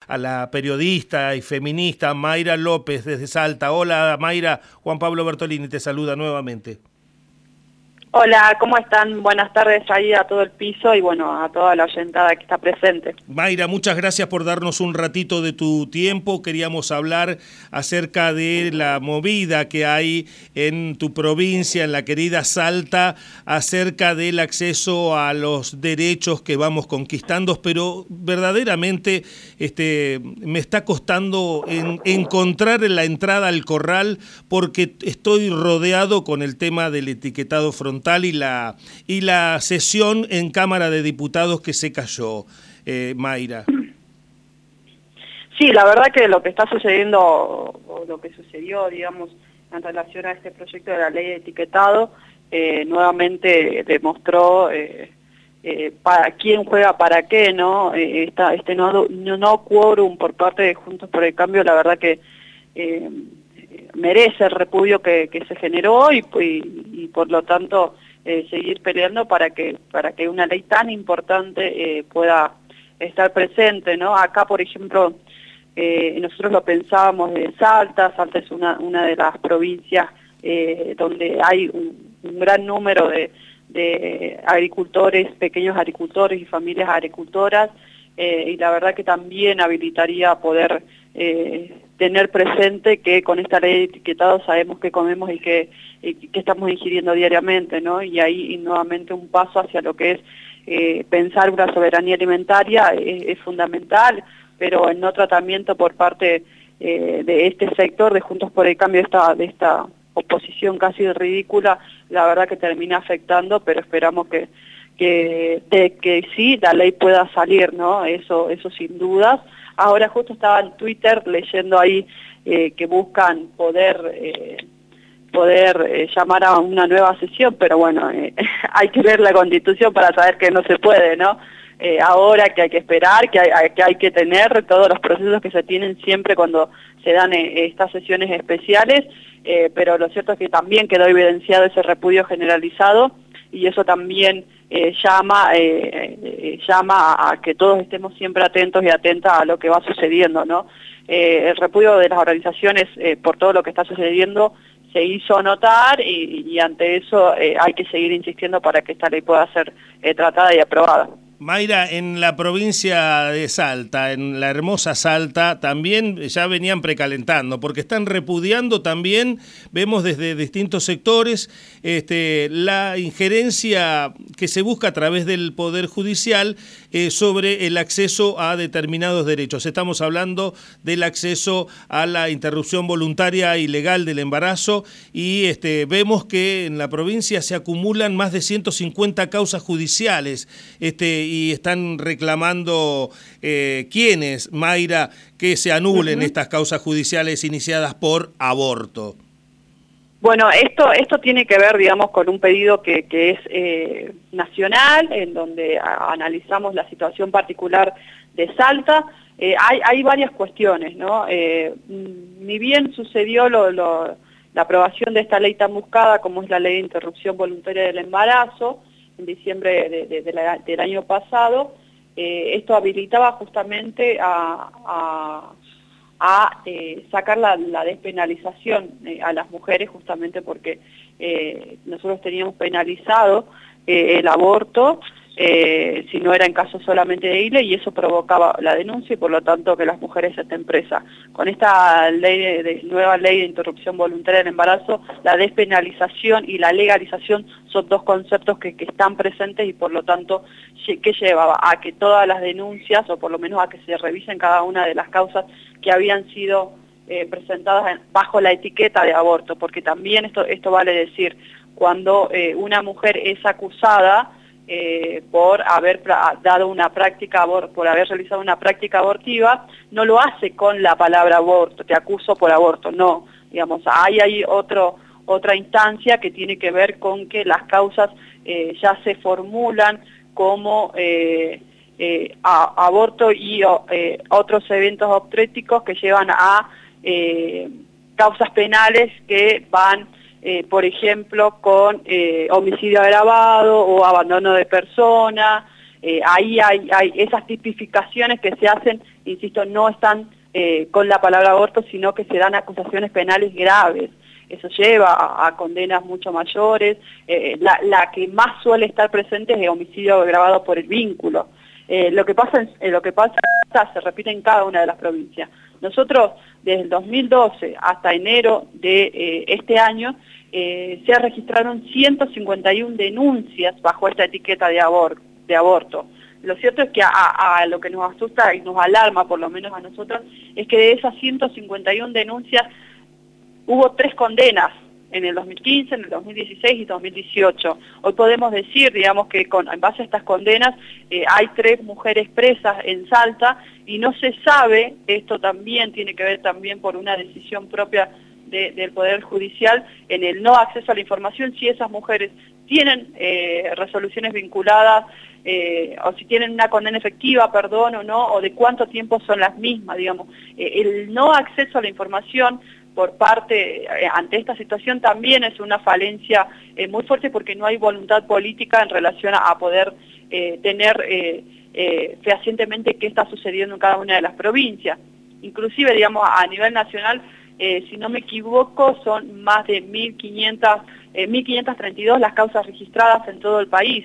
a la periodista y feminista Mayra López desde Salta. Hola Mayra, Juan Pablo Bertolini te saluda nuevamente. Hola, ¿cómo están? Buenas tardes ahí a todo el piso y bueno, a toda la oyentada que está presente. Mayra, muchas gracias por darnos un ratito de tu tiempo. Queríamos hablar acerca de la movida que hay en tu provincia, en la querida Salta, acerca del acceso a los derechos que vamos conquistando, pero verdaderamente me está costando encontrar la entrada al corral porque estoy rodeado con el tema del etiquetado frontal y la sesión en Cámara de Diputados que se cayó, Mayra. Sí, la verdad que lo que está sucediendo, o lo que sucedió, digamos, en relación a este proyecto de la ley de etiquetado, nuevamente demostró para quién juega para qué, ¿no? Este no quórum por parte de Juntos por el Cambio, la verdad que merece el repudio que se generó y por lo tanto seguir peleando para que una ley tan importante pueda estar presente, ¿no? Acá, por ejemplo, nosotros lo pensábamos de Salta. Salta es una de las provincias donde hay un gran número de agricultores, pequeños agricultores y familias agricultoras, y la verdad que también habilitaría poder tener presente que con esta ley de etiquetado sabemos qué comemos y qué estamos ingiriendo diariamente, ¿no? Y ahí nuevamente un paso hacia lo que es pensar una soberanía alimentaria es fundamental, pero el no tratamiento por parte de este sector de Juntos por el Cambio de esta oposición casi ridícula, la verdad que termina afectando, pero esperamos que sí, la ley pueda salir, ¿no? Eso sin dudas. Ahora justo estaba en Twitter leyendo ahí que buscan poder llamar a una nueva sesión, pero bueno, hay que ver la Constitución para saber que no se puede, ¿no? Ahora que hay que esperar, que hay que tener todos los procesos que se tienen siempre cuando se dan estas sesiones especiales, pero lo cierto es que también quedó evidenciado ese repudio generalizado y eso también llama a que todos estemos siempre atentos y atentas a lo que va sucediendo, ¿no? El repudio de las organizaciones por todo lo que está sucediendo se hizo notar y ante eso hay que seguir insistiendo para que esta ley pueda ser tratada y aprobada. Mayra, en la provincia de Salta, en la hermosa Salta, también ya venían precalentando, porque están repudiando también, vemos desde distintos sectores, la injerencia que se busca a través del Poder Judicial sobre el acceso a determinados derechos. Estamos hablando del acceso a la interrupción voluntaria y legal del embarazo y vemos que en la provincia se acumulan más de 150 causas judiciales, y están reclamando ¿quiénes, Mayra, que se anulen estas causas judiciales iniciadas por aborto? Bueno, esto tiene que ver, digamos, con un pedido que es nacional, en donde analizamos la situación particular de Salta. Hay varias cuestiones, ¿no? Ni bien sucedió la aprobación de esta ley tan buscada como es la ley de interrupción voluntaria del embarazo, en diciembre del año pasado, esto habilitaba justamente a sacar la despenalización a las mujeres, justamente porque nosotros teníamos penalizado el aborto si no era en caso solamente de ILE, y eso provocaba la denuncia y por lo tanto que las mujeres estén presas. Con esta nueva ley de interrupción voluntaria del embarazo, la despenalización y la legalización son dos conceptos que están presentes y por lo tanto, ¿qué llevaba? A que todas las denuncias, o por lo menos a que se revisen cada una de las causas que habían sido presentadas bajo la etiqueta de aborto, porque también esto vale decir, cuando una mujer es acusada por haber dado una práctica por haber realizado una práctica abortiva, no lo hace con la palabra aborto, te acuso por aborto, no, digamos, hay otra instancia que tiene que ver con que las causas ya se formulan como aborto y otros eventos obstétricos que llevan a causas penales que van por ejemplo, con homicidio agravado o abandono de persona. Ahí hay esas tipificaciones que se hacen insisto, no están con la palabra aborto, sino que se dan acusaciones penales graves. Eso lleva a condenas mucho mayores. La que más suele estar presente es el homicidio agravado por el vínculo. Lo que pasa se repite en cada una de las provincias. Nosotros, desde el 2012 hasta enero de este año, se registraron 151 denuncias bajo esta etiqueta de aborto. Lo cierto es que a lo que nos asusta y nos alarma, por lo menos a nosotros, es que de esas 151 denuncias hubo 3 condenas en el 2015, en el 2016 y 2018. Hoy podemos decir, digamos, que en base a estas condenas hay 3 mujeres presas en Salta y no se sabe, esto también tiene que ver también por una decisión propia del Poder Judicial, en el no acceso a la información, si esas mujeres tienen resoluciones vinculadas o si tienen una condena efectiva, perdón, o no, o de cuánto tiempo son las mismas, digamos. El no acceso a la información por parte, ante esta situación, también es una falencia muy fuerte porque no hay voluntad política en relación a poder tener fehacientemente qué está sucediendo en cada una de las provincias. Inclusive, digamos, a nivel nacional, si no me equivoco, son más de 1.532 las causas registradas en todo el país.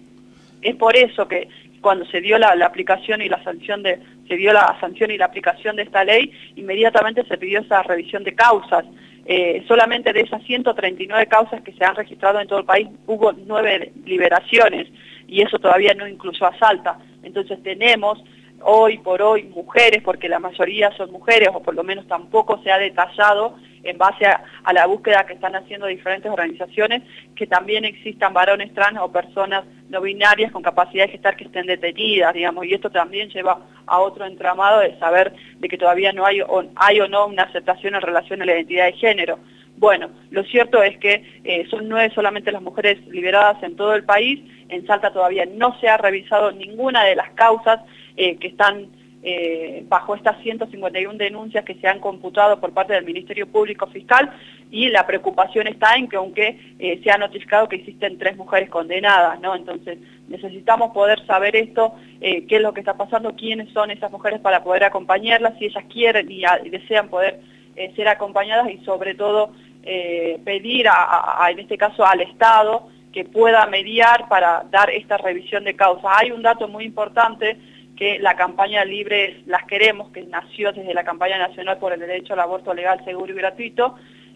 Es por eso que cuando se dio la aplicación y la sanción se dio la sanción y la aplicación de esta ley, inmediatamente se pidió esa revisión de causas. Solamente de esas 139 causas que se han registrado en todo el país, hubo 9 liberaciones, y eso todavía no incluyó a Salta. Entonces tenemos hoy por hoy mujeres, porque la mayoría son mujeres, o por lo menos tampoco se ha detallado en base a la búsqueda que están haciendo diferentes organizaciones, que también existan varones trans o personas no binarias con capacidad de gestar que estén detenidas, digamos, y esto también lleva a otro entramado de saber de que todavía no hay o no una aceptación en relación a la identidad de género. Bueno, lo cierto es que son 9 solamente las mujeres liberadas en todo el país. En Salta todavía no se ha revisado ninguna de las causas que están bajo estas 151 denuncias que se han computado por parte del Ministerio Público Fiscal, y la preocupación está en que aunque se ha notificado que existen 3 mujeres condenadas, ¿no? Entonces necesitamos poder saber esto, qué es lo que está pasando, quiénes son esas mujeres para poder acompañarlas, si ellas quieren y desean poder ser acompañadas, y sobre todo pedir en este caso al Estado que pueda mediar para dar esta revisión de causas. Hay un dato muy importante que la campaña Libres las Queremos, que nació desde la campaña nacional por el derecho al aborto legal, seguro y gratuito,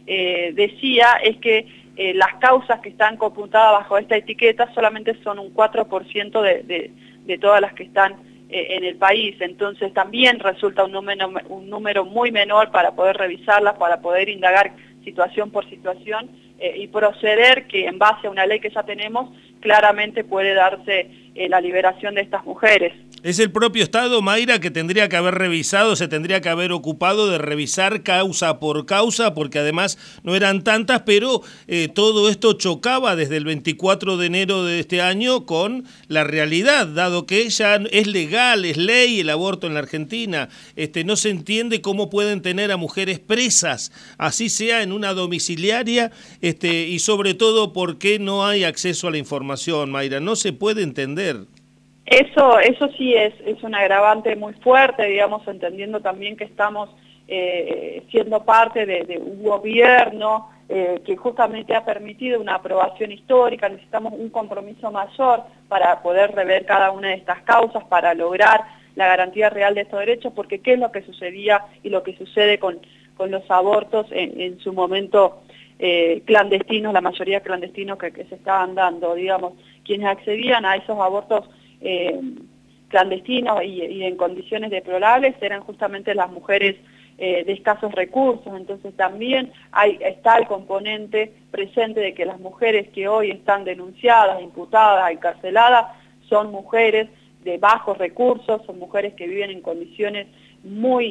decía es que las causas que están computadas bajo esta etiqueta solamente son un 4% de todas las que están en el país. Entonces también resulta un número muy menor para poder revisarlas, para poder indagar situación por situación y proceder que en base a una ley que ya tenemos claramente puede darse la liberación de estas mujeres. Es el propio Estado, Mayra, que tendría que haber revisado, se tendría que haber ocupado de revisar causa por causa, porque además no eran tantas, pero todo esto chocaba desde el 24 de enero de este año con la realidad, dado que ya es legal, es ley el aborto en la Argentina. No se entiende cómo pueden tener a mujeres presas, así sea en una domiciliaria, y sobre todo por qué no hay acceso a la información, Mayra, no se puede entender. Eso sí es un agravante muy fuerte, digamos, entendiendo también que estamos siendo parte de un gobierno que justamente ha permitido una aprobación histórica. Necesitamos un compromiso mayor para poder rever cada una de estas causas, para lograr la garantía real de estos derechos, porque qué es lo que sucedía y lo que sucede con los abortos en su momento clandestinos, la mayoría clandestinos que se estaban dando, digamos, quienes accedían a esos abortos clandestinos y en condiciones deplorables eran justamente las mujeres de escasos recursos. Entonces también está el componente presente de que las mujeres que hoy están denunciadas, imputadas, encarceladas, son mujeres de bajos recursos, son mujeres que viven en condiciones muy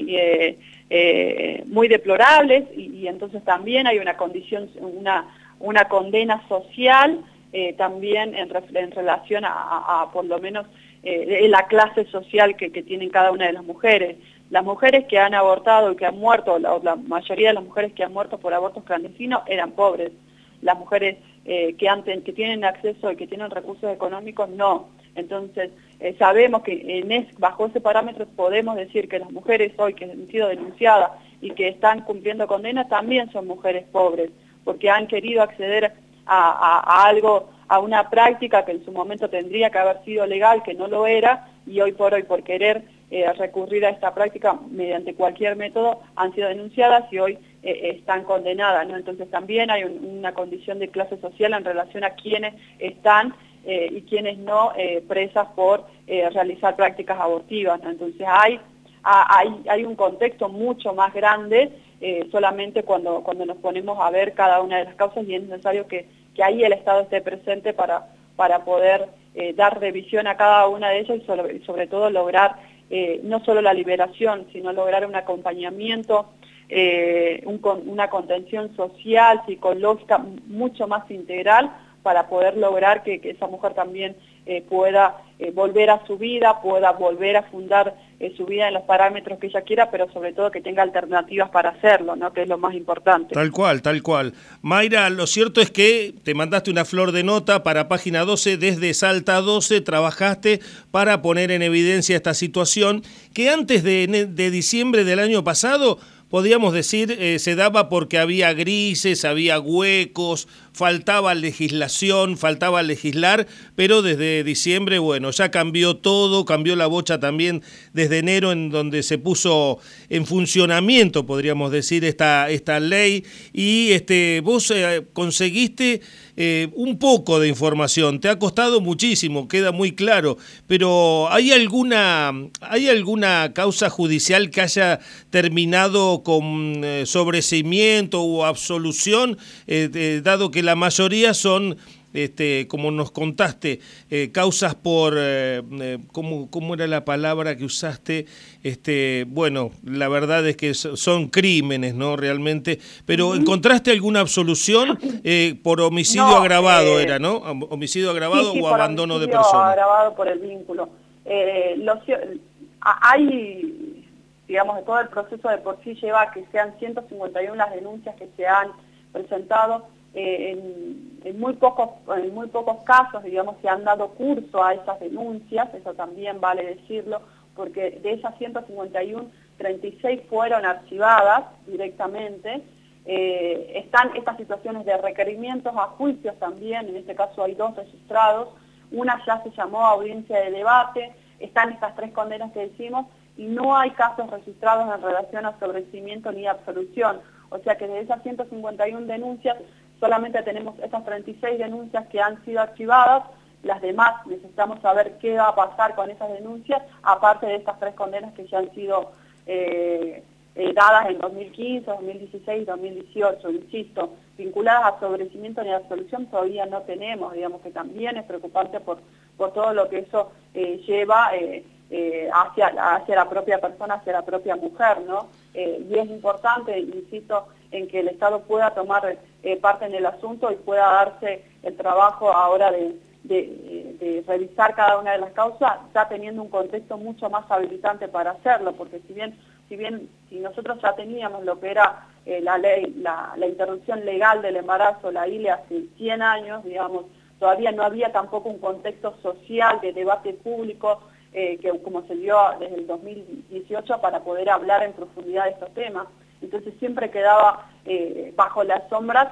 deplorables, y entonces también hay una condición, una condena social también en relación a por lo menos la clase social que tienen cada una de las mujeres. Las mujeres que han abortado y que han muerto, la mayoría de las mujeres que han muerto por abortos clandestinos eran pobres. Las mujeres que tienen acceso y que tienen recursos económicos, no. Entonces, sabemos que bajo ese parámetro podemos decir que las mujeres hoy que han sido denunciadas y que están cumpliendo condena también son mujeres pobres, porque han querido acceder a algo, a una práctica que en su momento tendría que haber sido legal, que no lo era, y hoy por querer recurrir a esta práctica mediante cualquier método han sido denunciadas y hoy están condenadas, ¿no? Entonces también hay una condición de clase social en relación a quienes están y quienes no presas por realizar prácticas abortivas, ¿no? Entonces hay un contexto mucho más grande solamente cuando nos ponemos a ver cada una de las causas, y es necesario que ahí el Estado esté presente para poder dar revisión a cada una de ellas y sobre todo lograr no solo la liberación, sino lograr un acompañamiento, una contención social, psicológica, mucho más integral para poder lograr que esa mujer también pueda volver a su vida, pueda volver a fundar su vida en los parámetros que ella quiera, pero sobre todo que tenga alternativas para hacerlo, ¿no? Que es lo más importante. Tal cual, tal cual. Mayra, lo cierto es que te mandaste una flor de nota para Página 12, desde Salta 12 trabajaste para poner en evidencia esta situación que antes de diciembre del año pasado, podríamos decir, se daba porque había grises, había huecos, faltaba legislación, faltaba legislar, pero desde diciembre, bueno, ya cambió todo, cambió la bocha también desde enero, en donde se puso en funcionamiento, podríamos decir, esta ley, y vos conseguiste un poco de información, te ha costado muchísimo, queda muy claro, pero ¿hay alguna causa judicial que haya terminado con sobreseimiento o absolución, dado que la mayoría son, como nos contaste, causas por, ¿cómo era la palabra que usaste? Bueno, la verdad es que son crímenes, ¿no? Realmente, pero ¿encontraste alguna absolución por homicidio agravado, era, ¿no? Homicidio agravado, sí, o abandono de persona. Agravado por el vínculo. Hay, digamos, de todo el proceso de por sí lleva a que sean 151 las denuncias que se han presentado. En muy pocos casos, digamos, se han dado curso a esas denuncias, eso también vale decirlo, porque de esas 151, 36 fueron archivadas directamente. Están estas situaciones de requerimientos a juicios también, en este caso hay 2 registrados, una ya se llamó audiencia de debate, están estas 3 condenas que decimos, y no hay casos registrados en relación a sobreseimiento ni absolución. O sea que de esas 151 denuncias, solamente tenemos esas 36 denuncias que han sido archivadas, las demás necesitamos saber qué va a pasar con esas denuncias, aparte de estas 3 condenas que ya han sido dadas en 2015, 2016, 2018, insisto, vinculadas a sobreseimiento ni absolución todavía no tenemos, digamos que también es preocupante por todo lo que eso lleva hacia la propia persona, hacia la propia mujer, ¿no? Y es importante, insisto, en que el Estado pueda tomar parte en el asunto y pueda darse el trabajo ahora de revisar cada una de las causas, ya teniendo un contexto mucho más habilitante para hacerlo, porque si nosotros ya teníamos lo que era la ley, la interrupción legal del embarazo, la ILE, hace 100 años, digamos, todavía no había tampoco un contexto social de debate público que como se dio desde el 2018 para poder hablar en profundidad de estos temas. Entonces siempre quedaba bajo las sombras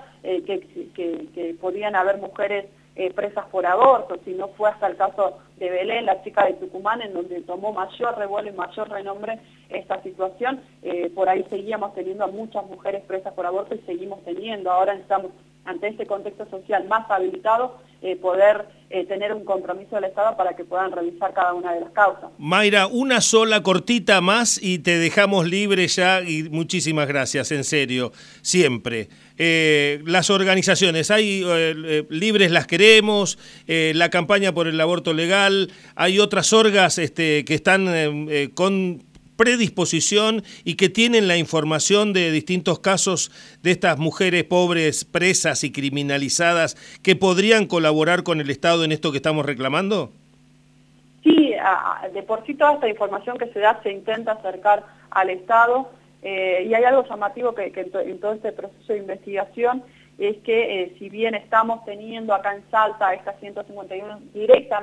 que podían haber mujeres presas por aborto, si no fue hasta el caso de Belén, la chica de Tucumán, en donde tomó mayor revuelo y mayor renombre esta situación. Por ahí seguíamos teniendo a muchas mujeres presas por aborto y seguimos teniendo. Ahora estamos ante este contexto social más habilitado, poder tener un compromiso del Estado para que puedan revisar cada una de las causas. Mayra, una sola cortita más y te dejamos libre ya, y muchísimas gracias, en serio, siempre. Las organizaciones, hay Libres las Queremos, la campaña por el aborto legal, hay otras orgas que están con predisposición y que tienen la información de distintos casos de estas mujeres pobres, presas y criminalizadas, que podrían colaborar con el Estado en esto que estamos reclamando? Sí, de por sí toda esta información que se da se intenta acercar al Estado, y hay algo llamativo que en todo este proceso de investigación es que si bien estamos teniendo acá en Salta estas 151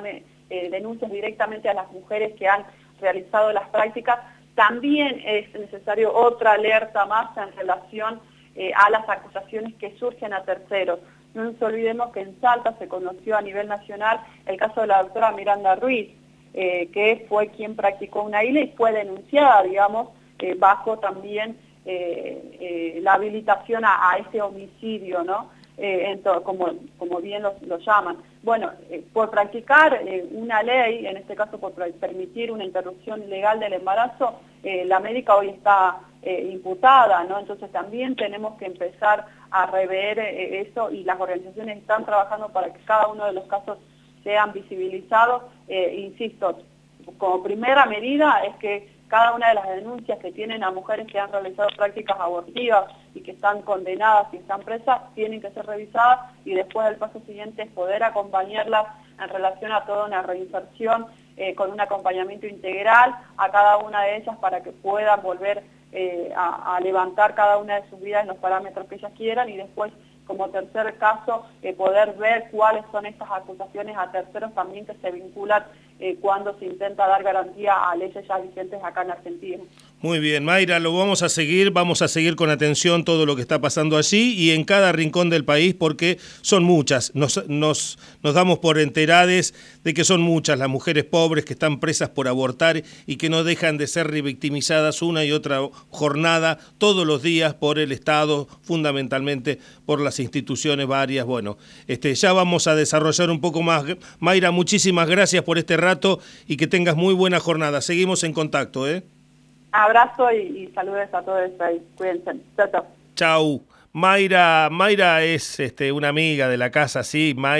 denuncias directamente a las mujeres que han realizado las prácticas. También es necesario otra alerta más en relación a las acusaciones que surgen a terceros. No nos olvidemos que en Salta se conoció a nivel nacional el caso de la doctora Miranda Ruiz, que fue quien practicó una ILE y fue denunciada, digamos, bajo también la habilitación a este homicidio, ¿no? Como bien lo llaman. Bueno, por practicar una ley, en este caso por permitir una interrupción legal del embarazo, la médica hoy está imputada, ¿no? Entonces también tenemos que empezar a rever eso, y las organizaciones están trabajando para que cada uno de los casos sean visibilizados. Insisto, como primera medida es que cada una de las denuncias que tienen a mujeres que han realizado prácticas abortivas y que están condenadas y están presas, tienen que ser revisadas, y después el paso siguiente es poder acompañarlas en relación a toda una reinserción con un acompañamiento integral a cada una de ellas para que puedan volver a levantar cada una de sus vidas en los parámetros que ellas quieran, y después, como tercer caso, poder ver cuáles son estas acusaciones a terceros también que se vinculan cuando se intenta dar garantía a leyes ya vigentes acá en Argentina. Muy bien, Mayra, lo vamos a seguir con atención todo lo que está pasando allí y en cada rincón del país, porque son muchas, nos damos por enterades de que son muchas las mujeres pobres que están presas por abortar y que no dejan de ser revictimizadas una y otra jornada, todos los días, por el Estado, fundamentalmente por las instituciones varias. Bueno, ya vamos a desarrollar un poco más. Mayra, muchísimas gracias por este rato y que tengas muy buena jornada. Seguimos en contacto, ¿eh? Abrazo y saludos a todos ahí. Cuídense. Chao, chao. Chau. Mayra es una amiga de la casa, sí.